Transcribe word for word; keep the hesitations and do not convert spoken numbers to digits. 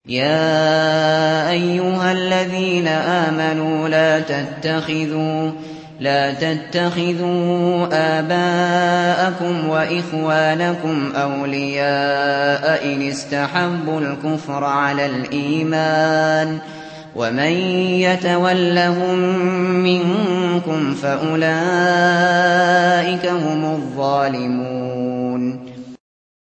يَا أَيُّهَا الَّذِينَ آمَنُوا لَا تَتَّخِذُوا لا تتخذوا آباءكم وإخوانكم أولياء إن استحبوا الكفر على الإيمان ومن يتولهم منكم فأولئك هم الظالمون.